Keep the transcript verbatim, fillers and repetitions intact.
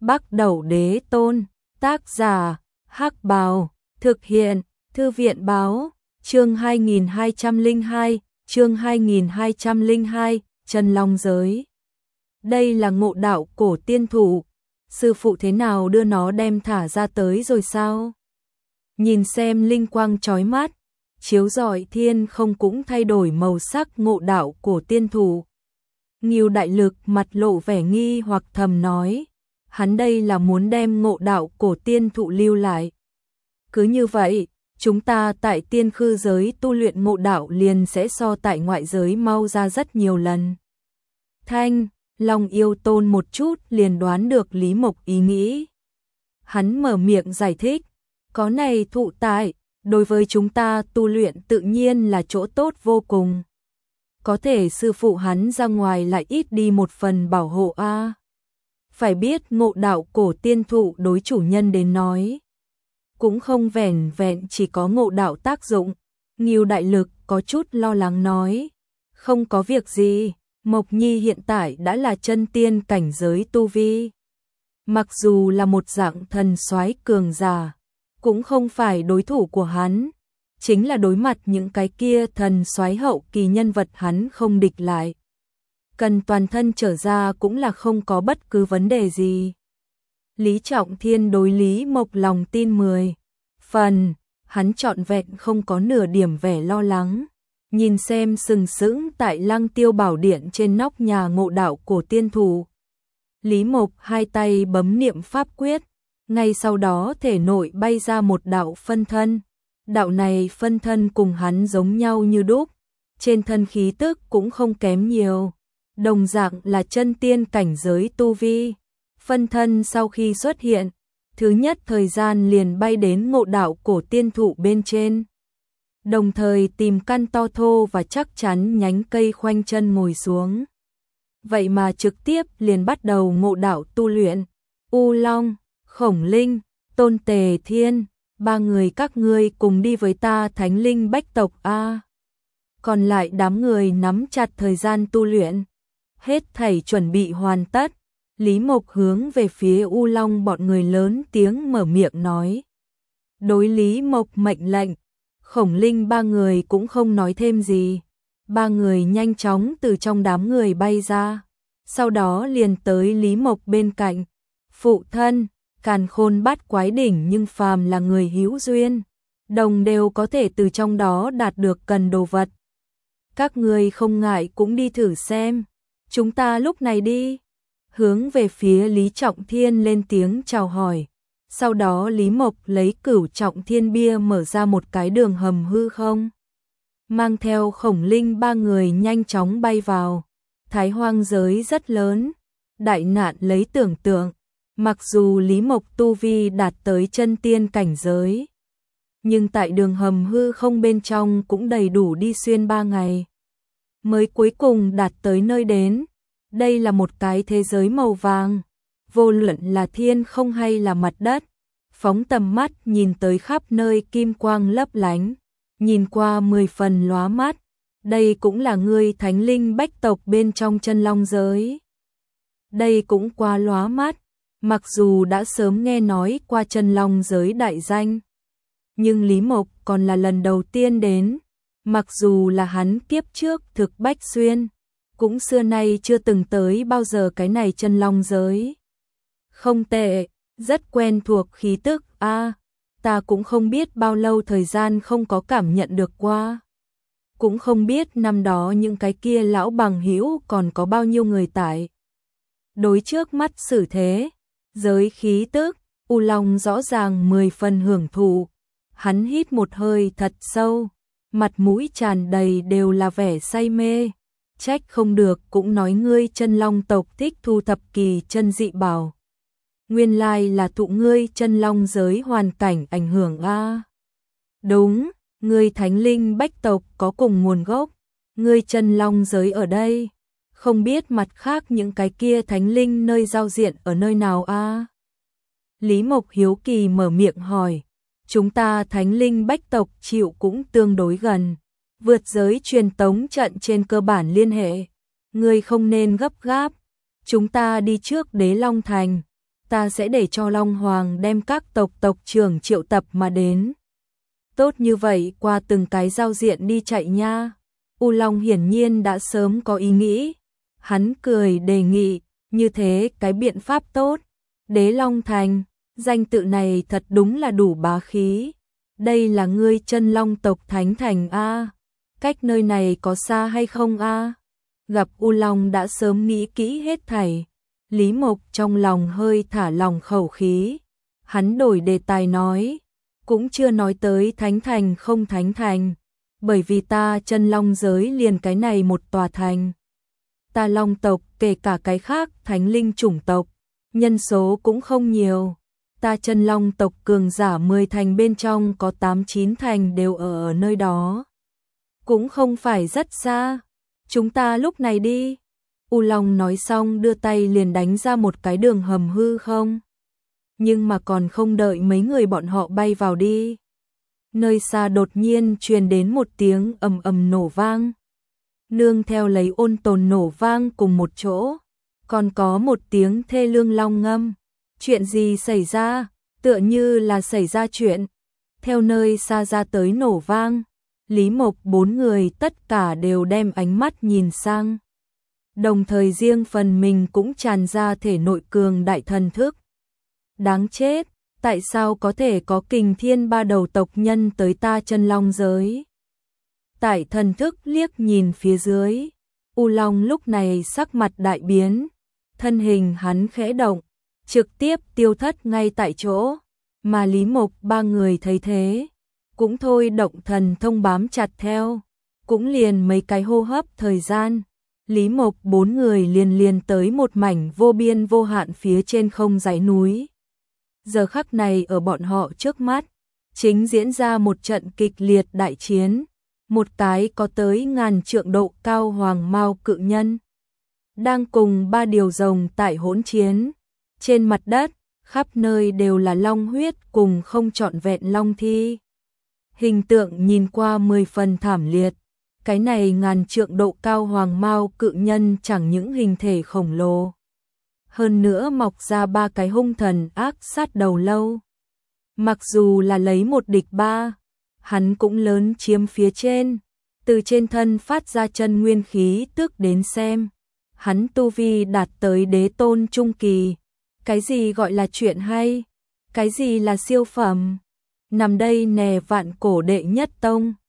Bắc Đẩu Đế Tôn, tác giả, Hắc Bào, thực hiện, Thư viện báo, chương hai nghìn hai trăm lẻ hai, chương hai nghìn hai trăm lẻ hai, Chân Long Giới. Đây là ngộ đạo cổ tiên thủ, sư phụ thế nào đưa nó đem thả ra tới rồi sao? Nhìn xem linh quang chói mắt, chiếu rọi thiên không cũng thay đổi màu sắc ngộ đạo cổ tiên thủ. Ngưu Đại Lực mặt lộ vẻ nghi hoặc thầm nói, hắn đây là muốn đem ngộ đạo cổ tiên thụ lưu lại. Cứ như vậy, chúng ta tại tiên khư giới tu luyện ngộ đạo liền sẽ so tại ngoại giới mau ra rất nhiều lần. Thanh, Long Yêu Tôn một chút liền đoán được Lý Mộc ý nghĩ. Hắn mở miệng giải thích, có này thụ tại, đối với chúng ta tu luyện tự nhiên là chỗ tốt vô cùng. Có thể sư phụ hắn ra ngoài lại ít đi một phần bảo hộ a. À. Phải biết ngộ đạo cổ tiên thụ đối chủ nhân đến nói, cũng không vẻn vẹn chỉ có ngộ đạo tác dụng. Ngưu Đại Lực có chút lo lắng nói, không có việc gì, Mộc Nhi hiện tại đã là chân tiên cảnh giới tu vi. Mặc dù là một dạng thần soái cường giả, cũng không phải đối thủ của hắn, chính là đối mặt những cái kia thần soái hậu kỳ nhân vật hắn không địch lại. Cần toàn thân trở ra cũng là không có bất cứ vấn đề gì. Lý Trọng Thiên đối Lý Mộc lòng tin mười phần, hắn trọn vẹn không có nửa điểm vẻ lo lắng. Nhìn xem sừng sững tại Lăng Tiêu Bảo Điện trên nóc nhà ngộ đạo cổ tiên thủ. Lý Mộc hai tay bấm niệm pháp quyết, ngay sau đó thể nội bay ra một đạo phân thân. Đạo này phân thân cùng hắn giống nhau như đúc, trên thân khí tức cũng không kém nhiều, đồng dạng là chân tiên cảnh giới tu vi. Phân thân sau khi xuất hiện, thứ nhất thời gian liền bay đến ngộ đạo cổ tiên thụ bên trên. Đồng thời tìm căn to thô và chắc chắn nhánh cây khoanh chân ngồi xuống. Vậy mà trực tiếp liền bắt đầu ngộ đạo tu luyện. U Long, Khổng Linh, Tôn Tề Thiên, ba người các ngươi cùng đi với ta Thánh Linh Bách tộc a. Còn lại đám người nắm chặt thời gian tu luyện. Hết thảy chuẩn bị hoàn tất, Lý Mộc hướng về phía U Long bọn người lớn tiếng mở miệng nói. Đối Lý Mộc mệnh lệnh, Khổng Linh ba người cũng không nói thêm gì. Ba người nhanh chóng từ trong đám người bay ra, sau đó liền tới Lý Mộc bên cạnh. Phụ thân, càn khôn bát quái đỉnh nhưng phàm là người hữu duyên, đồng đều có thể từ trong đó đạt được cần đồ vật. Các người không ngại cũng đi thử xem, chúng ta lúc này đi. Hướng về phía Lý Trọng Thiên lên tiếng chào hỏi. Sau đó Lý Mộc lấy Cửu Trọng Thiên bia mở ra một cái đường hầm hư không, mang theo Khổng Linh ba người nhanh chóng bay vào. Thái hoang giới rất lớn, đại nạn lấy tưởng tượng. Mặc dù Lý Mộc tu vi đạt tới chân tiên cảnh giới, nhưng tại đường hầm hư không bên trong cũng đầy đủ đi xuyên ba ngày, mới cuối cùng đạt tới nơi đến. Đây là một cái thế giới màu vàng, vô luận là thiên không hay là mặt đất, phóng tầm mắt nhìn tới khắp nơi kim quang lấp lánh, nhìn qua mười phần lóa mắt. Đây cũng là ngươi Thánh Linh Bách tộc bên trong Chân Long giới. Đây cũng quá lóa mắt, mặc dù đã sớm nghe nói qua Chân Long giới đại danh, nhưng Lý Mộc còn là lần đầu tiên đến. Mặc dù là hắn kiếp trước thực Bách Xuyên, cũng xưa nay chưa từng tới bao giờ cái này Chân Long giới. Không tệ, rất quen thuộc khí tức a. À, ta cũng không biết bao lâu thời gian không có cảm nhận được qua. Cũng không biết năm đó những cái kia lão bằng hữu còn có bao nhiêu người tại. Đối trước mắt xử thế, giới khí tức, U Long rõ ràng mười phần hưởng thụ. Hắn hít một hơi thật sâu, mặt mũi tràn đầy đều là vẻ say mê. Trách không được cũng nói ngươi Chân Long tộc thích thu thập kỳ chân dị bảo. Nguyên lai là thụ ngươi Chân Long giới hoàn cảnh ảnh hưởng a. À. Đúng, ngươi Thánh Linh Bách tộc có cùng nguồn gốc, ngươi Chân Long giới ở đây, không biết mặt khác những cái kia thánh linh nơi giao diện ở nơi nào a. À. Lý Mộc hiếu kỳ mở miệng hỏi, chúng ta Thánh Linh Bách tộc chịu cũng tương đối gần, vượt giới truyền tống trận trên cơ bản liên hệ, ngươi không nên gấp gáp, chúng ta đi trước Đế Long Thành, ta sẽ để cho Long Hoàng đem các tộc tộc trưởng triệu tập mà đến. Tốt như vậy, qua từng cái giao diện đi chạy nha. U Long hiển nhiên đã sớm có ý nghĩ. Hắn cười đề nghị, như thế cái biện pháp tốt. Đế Long Thành, danh tự này thật đúng là đủ bá khí. Đây là ngươi chân long tộc Thánh Thành a. Cách nơi này có xa hay không a? Gặp U Long đã sớm nghĩ kỹ hết thảy. Lý Mộc trong lòng hơi thả lòng khẩu khí. Hắn đổi đề tài nói, cũng chưa nói tới Thánh Thành không Thánh Thành, bởi vì ta chân long giới liền cái này một tòa thành. Ta long tộc kể cả cái khác thánh linh chủng tộc, nhân số cũng không nhiều. Ta chân long tộc cường giả mười thành bên trong có tám chín thành đều ở, ở nơi đó. Cũng không phải rất xa. Chúng ta lúc này đi. U Long nói xong đưa tay liền đánh ra một cái đường hầm hư không. Nhưng mà còn không đợi mấy người bọn họ bay vào đi. Nơi xa đột nhiên truyền đến một tiếng ầm ầm nổ vang. Nương theo lấy ôn tồn nổ vang cùng một chỗ. Còn có một tiếng thê lương long ngâm. Chuyện gì xảy ra? Tựa như là xảy ra chuyện. Theo nơi xa ra tới nổ vang. Lý Mộc bốn người tất cả đều đem ánh mắt nhìn sang. Đồng thời riêng phần mình cũng tràn ra thể nội cường đại thần thức. Đáng chết, tại sao có thể có kình thiên ba đầu tộc nhân tới ta chân long giới? Tại thần thức liếc nhìn phía dưới, U Long lúc này sắc mặt đại biến, thân hình hắn khẽ động, trực tiếp tiêu thất ngay tại chỗ, mà Lý Mộc ba người thấy thế, cũng thôi động thần thông bám chặt theo, cũng liền mấy cái hô hấp thời gian. Lý Mộc bốn người liền liền tới một mảnh vô biên vô hạn phía trên không dãy núi. Giờ khắc này ở bọn họ trước mắt, chính diễn ra một trận kịch liệt đại chiến. Một cái có tới ngàn trượng độ cao hoàng mao cự nhân đang cùng ba điều rồng tại hỗn chiến. Trên mặt đất, khắp nơi đều là long huyết cùng không trọn vẹn long thi. Hình tượng nhìn qua mười phần thảm liệt. Cái này ngàn trượng độ cao hoàng mao cự nhân chẳng những hình thể khổng lồ, hơn nữa mọc ra ba cái hung thần ác sát đầu lâu. Mặc dù là lấy một địch ba, hắn cũng lớn chiếm phía trên. Từ trên thân phát ra chân nguyên khí tức đến xem, hắn tu vi đạt tới đế tôn trung kỳ. Cái gì gọi là chuyện hay? Cái gì là siêu phẩm? Nằm đây nè vạn cổ đệ nhất tông.